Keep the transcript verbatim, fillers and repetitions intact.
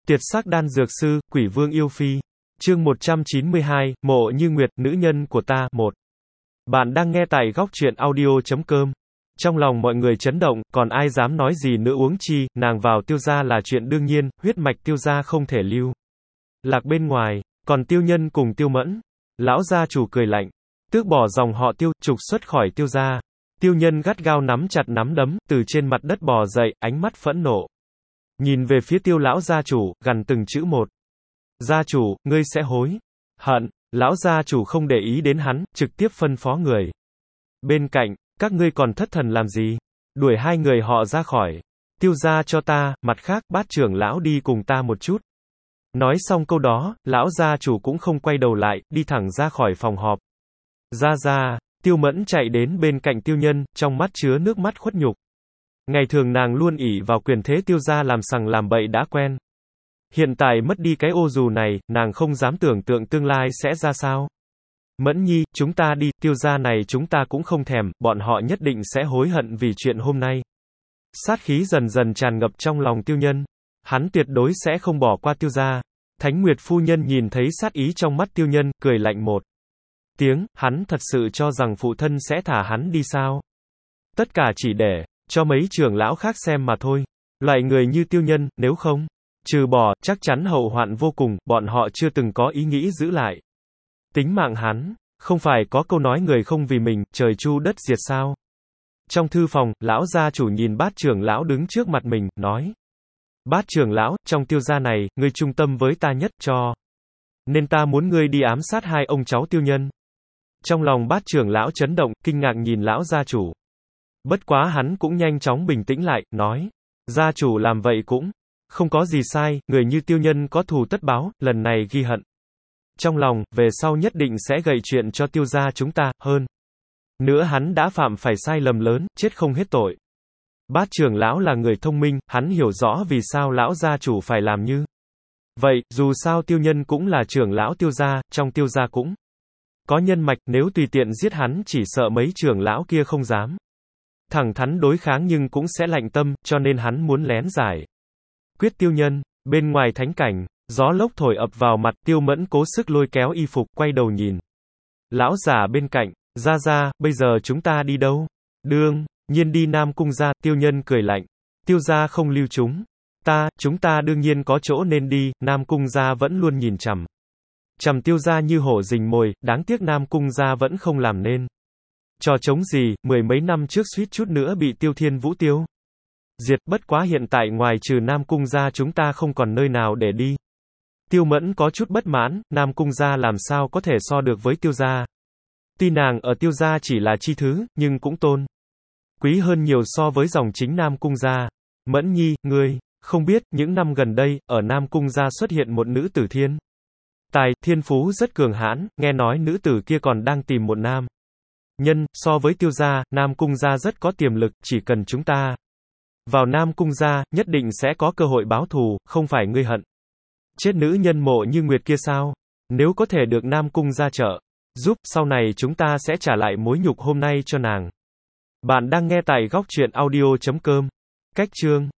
Tiệt sắc đan dược sư, quỷ vương yêu phi. Chương một trăm chín mươi hai, Mộ Như Nguyệt, nữ nhân của ta, một. Bạn đang nghe tại góc truyện audio chấm com. Trong lòng mọi người chấn động, còn ai dám nói gì nữa huống chi, nàng vào Tiêu gia là chuyện đương nhiên, huyết mạch Tiêu gia không thể lưu lạc bên ngoài, còn Tiêu Nhân cùng Tiêu Mẫn. Lão gia chủ cười lạnh, tước bỏ dòng họ Tiêu, trục xuất khỏi Tiêu gia. Tiêu Nhân gắt gao nắm chặt nắm đấm, từ trên mặt đất bò dậy, ánh mắt phẫn nộ. Nhìn về phía Tiêu lão gia chủ, gằn từng chữ một. Gia chủ, ngươi sẽ hối hận. Lão gia chủ không để ý đến hắn, trực tiếp phân phó người bên cạnh, các ngươi còn thất thần làm gì? Đuổi hai người họ ra khỏi Tiêu gia cho ta, mặt khác, Bát trưởng lão đi cùng ta một chút. Nói xong câu đó, lão gia chủ cũng không quay đầu lại, đi thẳng ra khỏi phòng họp. Ra ra, Tiêu Mẫn chạy đến bên cạnh Tiêu Nhân, trong mắt chứa nước mắt khuất nhục. Ngày thường nàng luôn ỷ vào quyền thế Tiêu gia làm sằng làm bậy đã quen. Hiện tại mất đi cái ô dù này, nàng không dám tưởng tượng tương lai sẽ ra sao. Mẫn nhi, chúng ta đi, Tiêu gia này chúng ta cũng không thèm, bọn họ nhất định sẽ hối hận vì chuyện hôm nay. Sát khí dần dần tràn ngập trong lòng Tiêu Nhân. Hắn tuyệt đối sẽ không bỏ qua Tiêu gia. Thánh Nguyệt phu nhân nhìn thấy sát ý trong mắt Tiêu Nhân, cười lạnh một tiếng, hắn thật sự cho rằng phụ thân sẽ thả hắn đi sao? Tất cả chỉ để cho mấy trưởng lão khác xem mà thôi. Loại người như Tiêu Nhân, nếu không trừ bỏ, chắc chắn hậu hoạn vô cùng, bọn họ chưa từng có ý nghĩ giữ lại tính mạng hắn. Không phải có câu nói người không vì mình, trời chu đất diệt sao? Trong thư phòng, lão gia chủ nhìn Bát trưởng lão đứng trước mặt mình, nói. Bát trưởng lão, trong Tiêu gia này, ngươi trung tâm với ta nhất, cho nên ta muốn ngươi đi ám sát hai ông cháu Tiêu Nhân. Trong lòng Bát trưởng lão chấn động, kinh ngạc nhìn lão gia chủ. Bất quá hắn cũng nhanh chóng bình tĩnh lại, nói. Gia chủ làm vậy cũng không có gì sai, người như Tiêu Nhân có thù tất báo, lần này ghi hận trong lòng, về sau nhất định sẽ gây chuyện cho Tiêu gia chúng ta, hơn nữa hắn đã phạm phải sai lầm lớn, chết không hết tội. Bát trưởng lão là người thông minh, hắn hiểu rõ vì sao lão gia chủ phải làm như vậy, dù sao Tiêu Nhân cũng là trưởng lão Tiêu gia, trong Tiêu gia cũng có nhân mạch, nếu tùy tiện giết hắn chỉ sợ mấy trưởng lão kia không dám thẳng thắn đối kháng nhưng cũng sẽ lạnh tâm, cho nên hắn muốn lén giải quyết Tiêu Nhân. Bên ngoài thánh cảnh, gió lốc thổi ập vào mặt, Tiêu Mẫn cố sức lôi kéo y phục, quay đầu nhìn lão giả bên cạnh. Ra ra, bây giờ chúng ta đi đâu? Đương nhiên đi Nam Cung gia. Tiêu Nhân cười lạnh. Tiêu gia không lưu chúng ta, chúng ta đương nhiên có chỗ nên đi. Nam Cung gia vẫn luôn nhìn chằm chằm Tiêu gia như hổ rình mồi, đáng tiếc Nam Cung gia vẫn không làm nên trò trống gì, mười mấy năm trước suýt chút nữa bị Tiêu Thiên Vũ tiêu diệt, bất quá hiện tại ngoài trừ Nam Cung gia chúng ta không còn nơi nào để đi. Tiêu Mẫn có chút bất mãn, Nam Cung gia làm sao có thể so được với Tiêu gia. Tuy nàng ở Tiêu gia chỉ là chi thứ, nhưng cũng tôn quý hơn nhiều so với dòng chính Nam Cung gia. Mẫn nhi, ngươi không biết, những năm gần đây, ở Nam Cung gia xuất hiện một nữ tử thiên tài, thiên phú rất cường hãn, nghe nói nữ tử kia còn đang tìm một nam nhân. So với Tiêu gia, Nam Cung gia rất có tiềm lực, chỉ cần chúng ta vào Nam Cung gia, nhất định sẽ có cơ hội báo thù, không phải ngươi hận chết nữ nhân Mộ Như Nguyệt kia sao? Nếu có thể được Nam Cung gia trợ giúp, sau này chúng ta sẽ trả lại mối nhục hôm nay cho nàng. Bạn đang nghe tại góc truyện audio chấm com. Cách chương